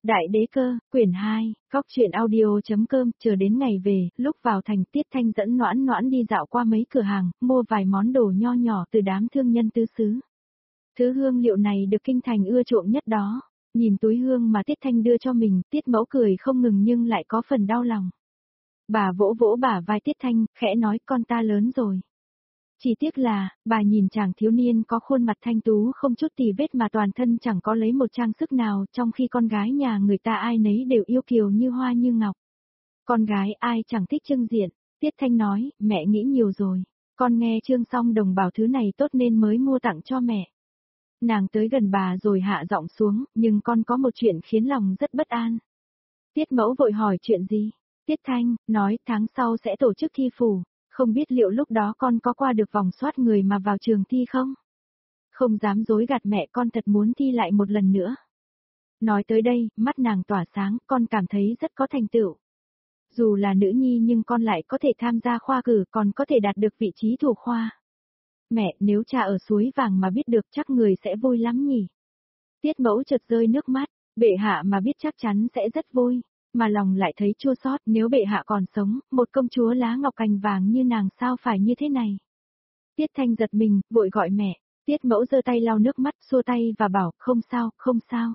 Đại đế cơ, quyển 2, góc truyện audio.com, chờ đến ngày về, lúc vào thành Tiết Thanh dẫn Noãn Noãn đi dạo qua mấy cửa hàng, mua vài món đồ nho nhỏ từ đám thương nhân tứ xứ. Thứ hương liệu này được kinh thành ưa chuộng nhất đó. Nhìn túi hương mà Tiết Thanh đưa cho mình, Tiết Mẫu cười không ngừng nhưng lại có phần đau lòng. Bà vỗ vỗ bả vai Tiết Thanh, khẽ nói con ta lớn rồi. Chỉ tiếc là, bà nhìn chàng thiếu niên có khuôn mặt thanh tú không chút tì vết mà toàn thân chẳng có lấy một trang sức nào, trong khi con gái nhà người ta ai nấy đều yêu kiều như hoa như ngọc. Con gái ai chẳng thích trưng diện, Tiết Thanh nói, mẹ nghĩ nhiều rồi, con nghe Trương Song Đồng bảo thứ này tốt nên mới mua tặng cho mẹ. Nàng tới gần bà rồi hạ giọng xuống, nhưng con có một chuyện khiến lòng rất bất an. Tiết Mẫu vội hỏi chuyện gì? Tiết Thanh, nói tháng sau sẽ tổ chức thi phủ. Không biết liệu lúc đó con có qua được vòng soát người mà vào trường thi không? Không dám dối gạt mẹ, con thật muốn thi lại một lần nữa. Nói tới đây, mắt nàng tỏa sáng, con cảm thấy rất có thành tựu. Dù là nữ nhi nhưng con lại có thể tham gia khoa cử, còn có thể đạt được vị trí thủ khoa. Mẹ, nếu cha ở Suối Vàng mà biết được chắc người sẽ vui lắm nhỉ. Tiết Mẫu chợt rơi nước mắt, bệ hạ mà biết chắc chắn sẽ rất vui. Mà lòng lại thấy chua xót, nếu bệ hạ còn sống, một công chúa lá ngọc cành vàng như nàng sao phải như thế này. Tiết Thanh giật mình, vội gọi mẹ. Tiết Mẫu giơ tay lau nước mắt, xua tay và bảo, không sao, không sao.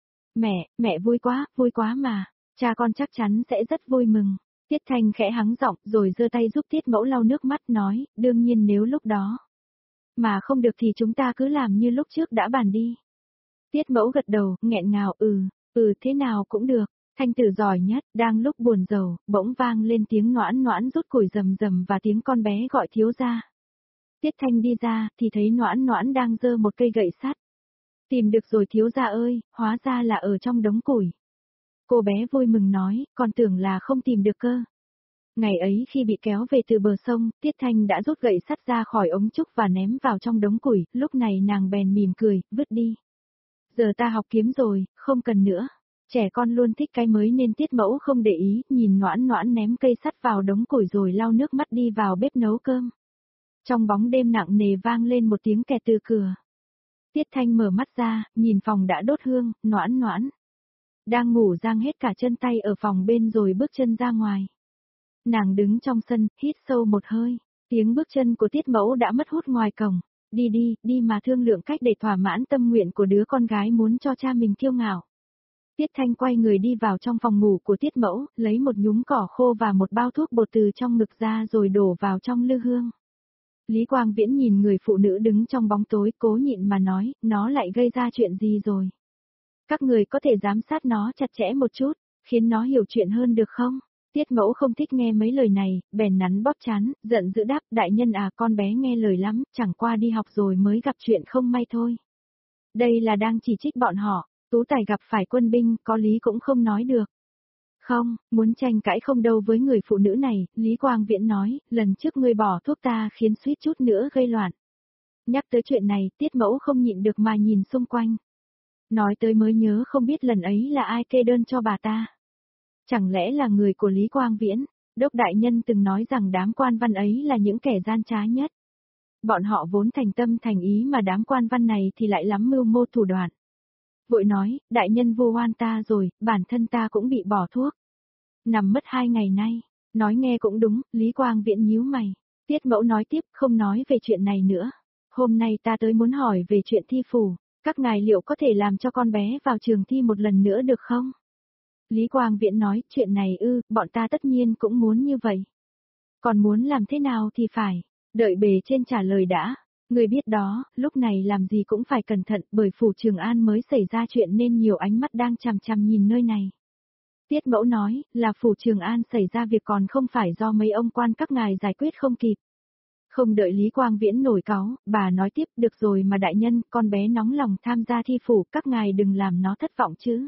Mẹ vui quá mà, cha con chắc chắn sẽ rất vui mừng. Tiết Thanh khẽ hắng giọng rồi giơ tay giúp Tiết Mẫu lau nước mắt nói, đương nhiên nếu lúc đó mà không được thì chúng ta cứ làm như lúc trước đã bàn đi. Tiết Mẫu gật đầu, nghẹn ngào, thế nào cũng được. Thanh tử giỏi nhất, đang lúc buồn rầu, bỗng vang lên tiếng Noãn Noãn rút củi rầm rầm và tiếng con bé gọi thiếu gia. Tiết Thanh đi ra, thì thấy Noãn Noãn đang giơ một cây gậy sắt. Tìm được rồi thiếu gia ơi, hóa ra là ở trong đống củi. Cô bé vui mừng nói, con tưởng là không tìm được cơ. Ngày ấy khi bị kéo về từ bờ sông, Tiết Thanh đã rút gậy sắt ra khỏi ống trúc và ném vào trong đống củi, lúc này nàng bèn mỉm cười, vứt đi. Giờ ta học kiếm rồi, không cần nữa. Trẻ con luôn thích cái mới nên Tiết Mẫu không để ý, nhìn Noãn Noãn ném cây sắt vào đống củi rồi lau nước mắt đi vào bếp nấu cơm. Trong bóng đêm nặng nề vang lên một tiếng kẹt từ cửa. Tiết Thanh mở mắt ra, nhìn phòng đã đốt hương, Noãn Noãn đang ngủ giang hết cả chân tay ở phòng bên rồi bước chân ra ngoài. Nàng đứng trong sân, hít sâu một hơi, tiếng bước chân của Tiết Mẫu đã mất hút ngoài cổng. Đi mà thương lượng cách để thỏa mãn tâm nguyện của đứa con gái muốn cho cha mình kiêu ngạo. Tiết Thanh quay người đi vào trong phòng ngủ của Tiết Mẫu, lấy một nhúm cỏ khô và một bao thuốc bột từ trong ngực ra rồi đổ vào trong lư hương. Lý Quang Viễn nhìn người phụ nữ đứng trong bóng tối cố nhịn mà nói, nó lại gây ra chuyện gì rồi? Các người có thể giám sát nó chặt chẽ một chút, khiến nó hiểu chuyện hơn được không? Tiết Mẫu không thích nghe mấy lời này, bèn nắn bóp trán, giận dữ đáp, đại nhân à, con bé nghe lời lắm, chẳng qua đi học rồi mới gặp chuyện không may thôi. Đây là đang chỉ trích bọn họ. Tú Tài gặp phải quân binh, có lý cũng không nói được. Không, muốn tranh cãi không đâu với người phụ nữ này, Lý Quang Viễn nói, lần trước ngươi bỏ thuốc ta khiến suýt chút nữa gây loạn. Nhắc tới chuyện này, Tiết Mẫu không nhịn được mà nhìn xung quanh. Nói tới mới nhớ không biết lần ấy là ai kê đơn cho bà ta. Chẳng lẽ là người của Lý Quang Viễn? Đốc đại nhân từng nói rằng đám quan văn ấy là những kẻ gian trá nhất. Bọn họ vốn thành tâm thành ý mà đám quan văn này thì lại lắm mưu mô thủ đoạn. Vội nói, đại nhân vu oan ta rồi, bản thân ta cũng bị bỏ thuốc. Nằm mất 2 ngày nay, nói nghe cũng đúng, Lý Quang Viễn nhíu mày. Tiết Mẫu nói tiếp, không nói về chuyện này nữa. Hôm nay ta tới muốn hỏi về chuyện thi phủ, các ngài liệu có thể làm cho con bé vào trường thi một lần nữa được không? Lý Quang Viễn nói, chuyện này bọn ta tất nhiên cũng muốn như vậy. Còn muốn làm thế nào thì phải, đợi bề trên trả lời đã. Người biết đó, lúc này làm gì cũng phải cẩn thận bởi phủ Trường An mới xảy ra chuyện nên nhiều ánh mắt đang chằm chằm nhìn nơi này. Tiết Mẫu nói, là phủ Trường An xảy ra việc còn không phải do mấy ông quan các ngài giải quyết không kịp. Không đợi Lý Quang Viễn nổi cáu, bà nói tiếp, được rồi mà đại nhân, con bé nóng lòng tham gia thi phủ, các ngài đừng làm nó thất vọng chứ.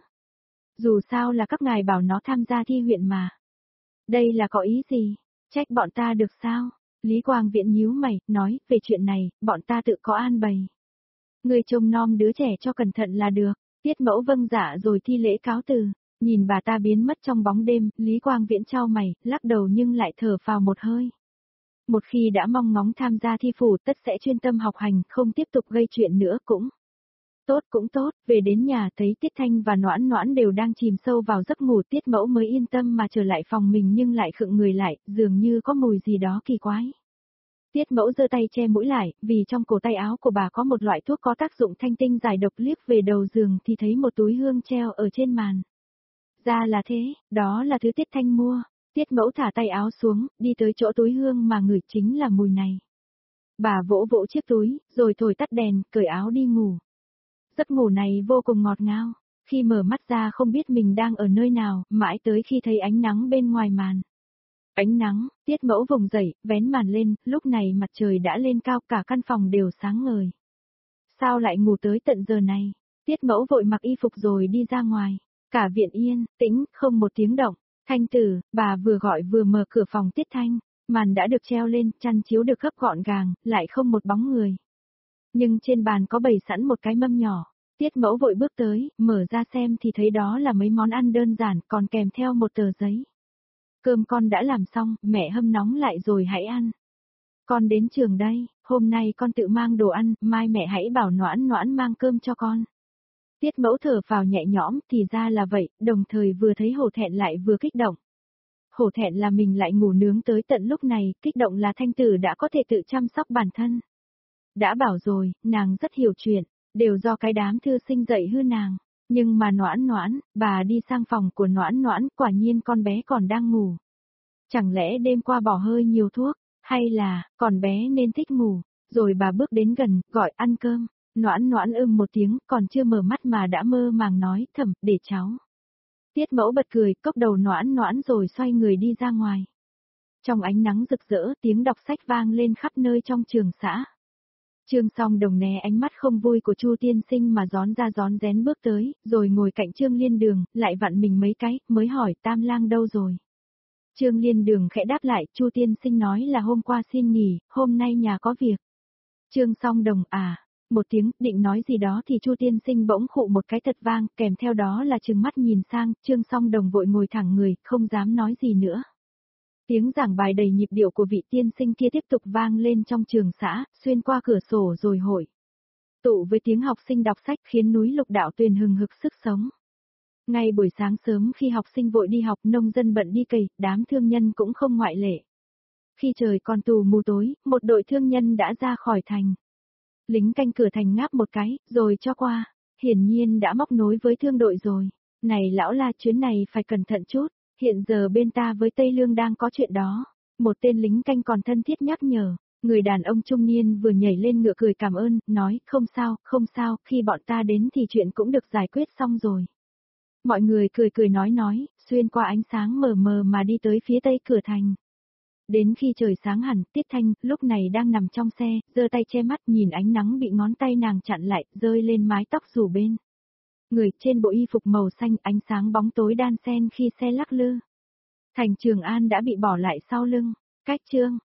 Dù sao là các ngài bảo nó tham gia thi huyện mà. Đây là có ý gì? Trách bọn ta được sao? Lý Quang Viễn nhíu mày, nói, về chuyện này, bọn ta tự có an bày. Người trông nom đứa trẻ cho cẩn thận là được. Tiết Mẫu vâng dạ rồi thi lễ cáo từ. Nhìn bà ta biến mất trong bóng đêm, Lý Quang Viễn chau mày, lắc đầu nhưng lại thở phào một hơi. Một khi đã mong ngóng tham gia thi phủ tất sẽ chuyên tâm học hành, không tiếp tục gây chuyện nữa cũng. Tốt cũng tốt, về đến nhà thấy Tiết Thanh và Noãn Noãn đều đang chìm sâu vào giấc ngủ, Tiết Mẫu mới yên tâm mà trở lại phòng mình nhưng lại khựng người lại, dường như có mùi gì đó kỳ quái. Tiết Mẫu giơ tay che mũi lại, vì trong cổ tay áo của bà có một loại thuốc có tác dụng thanh tinh giải độc, liếc về đầu giường thì thấy một túi hương treo ở trên màn. Ra là thế, đó là thứ Tiết Thanh mua. Tiết Mẫu thả tay áo xuống, đi tới chỗ túi hương mà ngửi chính là mùi này. Bà vỗ vỗ chiếc túi, rồi thổi tắt đèn, cởi áo đi ngủ. Giấc ngủ này vô cùng ngọt ngào, khi mở mắt ra không biết mình đang ở nơi nào, mãi tới khi thấy ánh nắng bên ngoài màn. Ánh nắng, Tiết Mẫu vùng dậy, vén màn lên, lúc này mặt trời đã lên cao, cả căn phòng đều sáng ngời. Sao lại ngủ tới tận giờ này? Tiết Mẫu vội mặc y phục rồi đi ra ngoài. Cả viện yên, tĩnh, không một tiếng động. Thanh Tử, bà vừa gọi vừa mở cửa phòng Tiết Thanh, màn đã được treo lên, chăn chiếu được gấp gọn gàng, lại không một bóng người. Nhưng trên bàn có bày sẵn một cái mâm nhỏ. Tiết Mẫu vội bước tới, mở ra xem thì thấy đó là mấy món ăn đơn giản, còn kèm theo một tờ giấy. Cơm con đã làm xong, mẹ hâm nóng lại rồi hãy ăn. Con đến trường đây, hôm nay con tự mang đồ ăn, mai mẹ hãy bảo Noãn Noãn mang cơm cho con. Tiết Mẫu thở phào nhẹ nhõm, thì ra là vậy, đồng thời vừa thấy hổ thẹn lại vừa kích động. Hổ thẹn là mình lại ngủ nướng tới tận lúc này, kích động là Thanh Tử đã có thể tự chăm sóc bản thân. Đã bảo rồi, nàng rất hiểu chuyện, đều do cái đám thư sinh dạy hư nàng. Nhưng mà Noãn Noãn, bà đi sang phòng của Noãn Noãn, quả nhiên con bé còn đang ngủ. Chẳng lẽ đêm qua bỏ hơi nhiều thuốc, hay là, con bé nên thích ngủ, rồi bà bước đến gần, gọi ăn cơm. Noãn Noãn một tiếng, còn chưa mở mắt mà đã mơ màng nói, Thẩm, để cháu. Tiết Mẫu bật cười, cốc đầu Noãn Noãn rồi xoay người đi ra ngoài. Trong ánh nắng rực rỡ, tiếng đọc sách vang lên khắp nơi trong trường xã. Trương Song Đồng né ánh mắt không vui của Chu tiên sinh mà rón ra rón rén bước tới, rồi ngồi cạnh Trương Liên Đường, lại vặn mình mấy cái, mới hỏi Tam Lang đâu rồi. Trương Liên Đường khẽ đáp lại, Chu tiên sinh nói là hôm qua xin nghỉ, hôm nay nhà có việc. Trương Song Đồng một tiếng, định nói gì đó thì Chu tiên sinh bỗng khụ một cái thật vang, kèm theo đó là trừng mắt nhìn sang, Trương Song Đồng vội ngồi thẳng người, không dám nói gì nữa. Tiếng giảng bài đầy nhịp điệu của vị tiên sinh kia tiếp tục vang lên trong trường xã, xuyên qua cửa sổ rồi hội tụ với tiếng học sinh đọc sách khiến núi Lục Đạo Tuyền hừng hực sức sống. Ngay buổi sáng sớm khi học sinh vội đi học, nông dân bận đi cày, đám thương nhân cũng không ngoại lệ. Khi trời còn tù mù tối, một đội thương nhân đã ra khỏi thành. Lính canh cửa thành ngáp một cái, rồi cho qua, hiển nhiên đã móc nối với thương đội rồi. Này lão La, chuyến này phải cẩn thận chút, hiện giờ bên ta với Tây Lương đang có chuyện đó. Một tên lính canh còn thân thiết nhắc nhở, người đàn ông trung niên vừa nhảy lên ngựa cười cảm ơn, nói, không sao, khi bọn ta đến thì chuyện cũng được giải quyết xong rồi. Mọi người cười cười nói, xuyên qua ánh sáng mờ mờ mà đi tới phía tây cửa thành. Đến khi trời sáng hẳn, Tiết Thanh, lúc này đang nằm trong xe, giơ tay che mắt nhìn ánh nắng bị ngón tay nàng chặn lại, rơi lên mái tóc rủ bên. Người trên bộ y phục màu xanh, ánh sáng bóng tối đan xen khi xe lắc lư. Thành Trường An đã bị bỏ lại sau lưng. Cách chương